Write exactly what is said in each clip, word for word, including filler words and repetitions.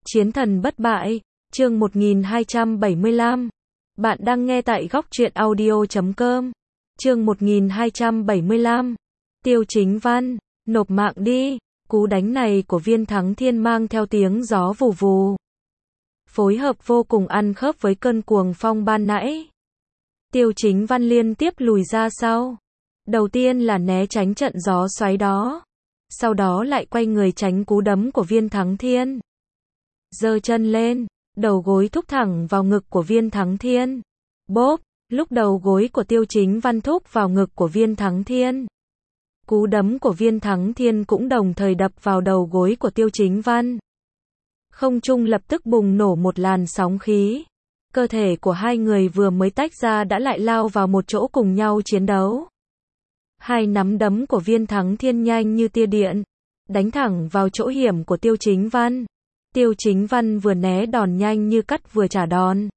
Chiến thần bất bại, chương một nghìn hai trăm bảy mươi lăm. Bạn đang nghe tại góc truyện audio chấm com. Chương một nghìn hai trăm bảy mươi lăm. Tiêu Chính Văn, nộp mạng đi. Cú đánh này của Viên Thắng Thiên mang theo tiếng gió vù vù. Phối hợp vô cùng ăn khớp với cơn cuồng phong ban nãy. Tiêu Chính Văn liên tiếp lùi ra sau. Đầu tiên là né tránh trận gió xoáy đó. Sau đó lại quay người tránh cú đấm của Viên Thắng Thiên. Giơ chân lên, đầu gối thúc thẳng vào ngực của Viên Thắng Thiên. Bốp, lúc đầu gối của Tiêu Chính Văn thúc vào ngực của Viên Thắng Thiên. Cú đấm của Viên Thắng Thiên cũng đồng thời đập vào đầu gối của Tiêu Chính Văn. Không trung lập tức bùng nổ một làn sóng khí. Cơ thể của hai người vừa mới tách ra đã lại lao vào một chỗ cùng nhau chiến đấu. Hai nắm đấm của Viên Thắng Thiên nhanh như tia điện, đánh thẳng vào chỗ hiểm của Tiêu Chính Văn. Tiêu Chính Văn vừa né đòn nhanh như cắt vừa trả đòn.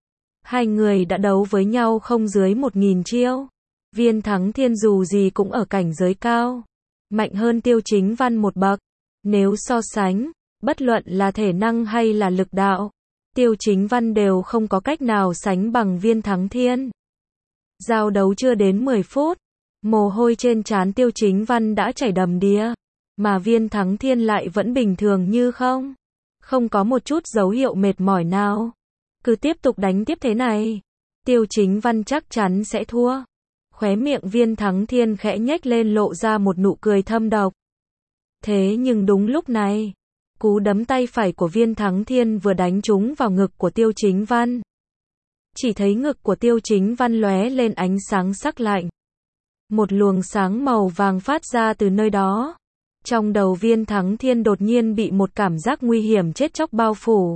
Hai người đã đấu với nhau không dưới một nghìn chiêu. Viên Thắng Thiên dù gì cũng ở cảnh giới cao, mạnh hơn Tiêu Chính Văn một bậc. Nếu so sánh, bất luận là thể năng hay là lực đạo, Tiêu Chính Văn đều không có cách nào sánh bằng Viên Thắng Thiên. Giao đấu chưa đến mười phút, mồ hôi trên trán Tiêu Chính Văn đã chảy đầm đìa, mà Viên Thắng Thiên lại vẫn bình thường như không. Không có một chút dấu hiệu mệt mỏi nào. Cứ tiếp tục đánh tiếp thế này, Tiêu Chính Văn chắc chắn sẽ thua. Khóe miệng Viên Thắng Thiên khẽ nhếch lên lộ ra một nụ cười thâm độc. Thế nhưng đúng lúc này, cú đấm tay phải của Viên Thắng Thiên vừa đánh trúng vào ngực của Tiêu Chính Văn. Chỉ thấy ngực của Tiêu Chính Văn lóe lên ánh sáng sắc lạnh. Một luồng sáng màu vàng phát ra từ nơi đó. Trong đầu Viên Thắng Thiên đột nhiên bị một cảm giác nguy hiểm chết chóc bao phủ.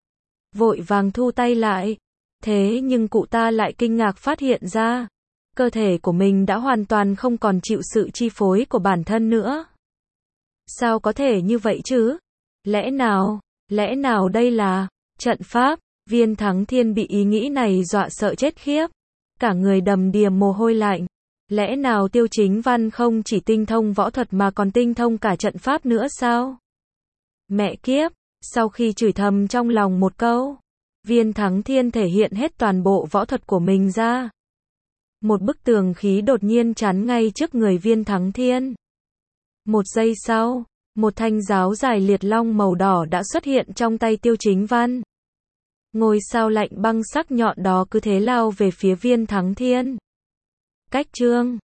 Vội vàng thu tay lại. Thế nhưng cụ ta lại kinh ngạc phát hiện ra, cơ thể của mình đã hoàn toàn không còn chịu sự chi phối của bản thân nữa. Sao có thể như vậy chứ? Lẽ nào, lẽ nào đây là trận pháp? Viên Thắng Thiên bị ý nghĩ này dọa sợ chết khiếp. Cả người đầm đìa mồ hôi lạnh. Lẽ nào Tiêu Chính Văn không chỉ tinh thông võ thuật mà còn tinh thông cả trận pháp nữa sao? Mẹ kiếp, sau khi chửi thầm trong lòng một câu, Viên Thắng Thiên thể hiện hết toàn bộ võ thuật của mình ra. Một bức tường khí đột nhiên chắn ngay trước người Viên Thắng Thiên. Một giây sau, một thanh giáo dài liệt long màu đỏ đã xuất hiện trong tay Tiêu Chính Văn. Ngôi sao lạnh băng sắc nhọn đó cứ thế lao về phía Viên Thắng Thiên. Cách chương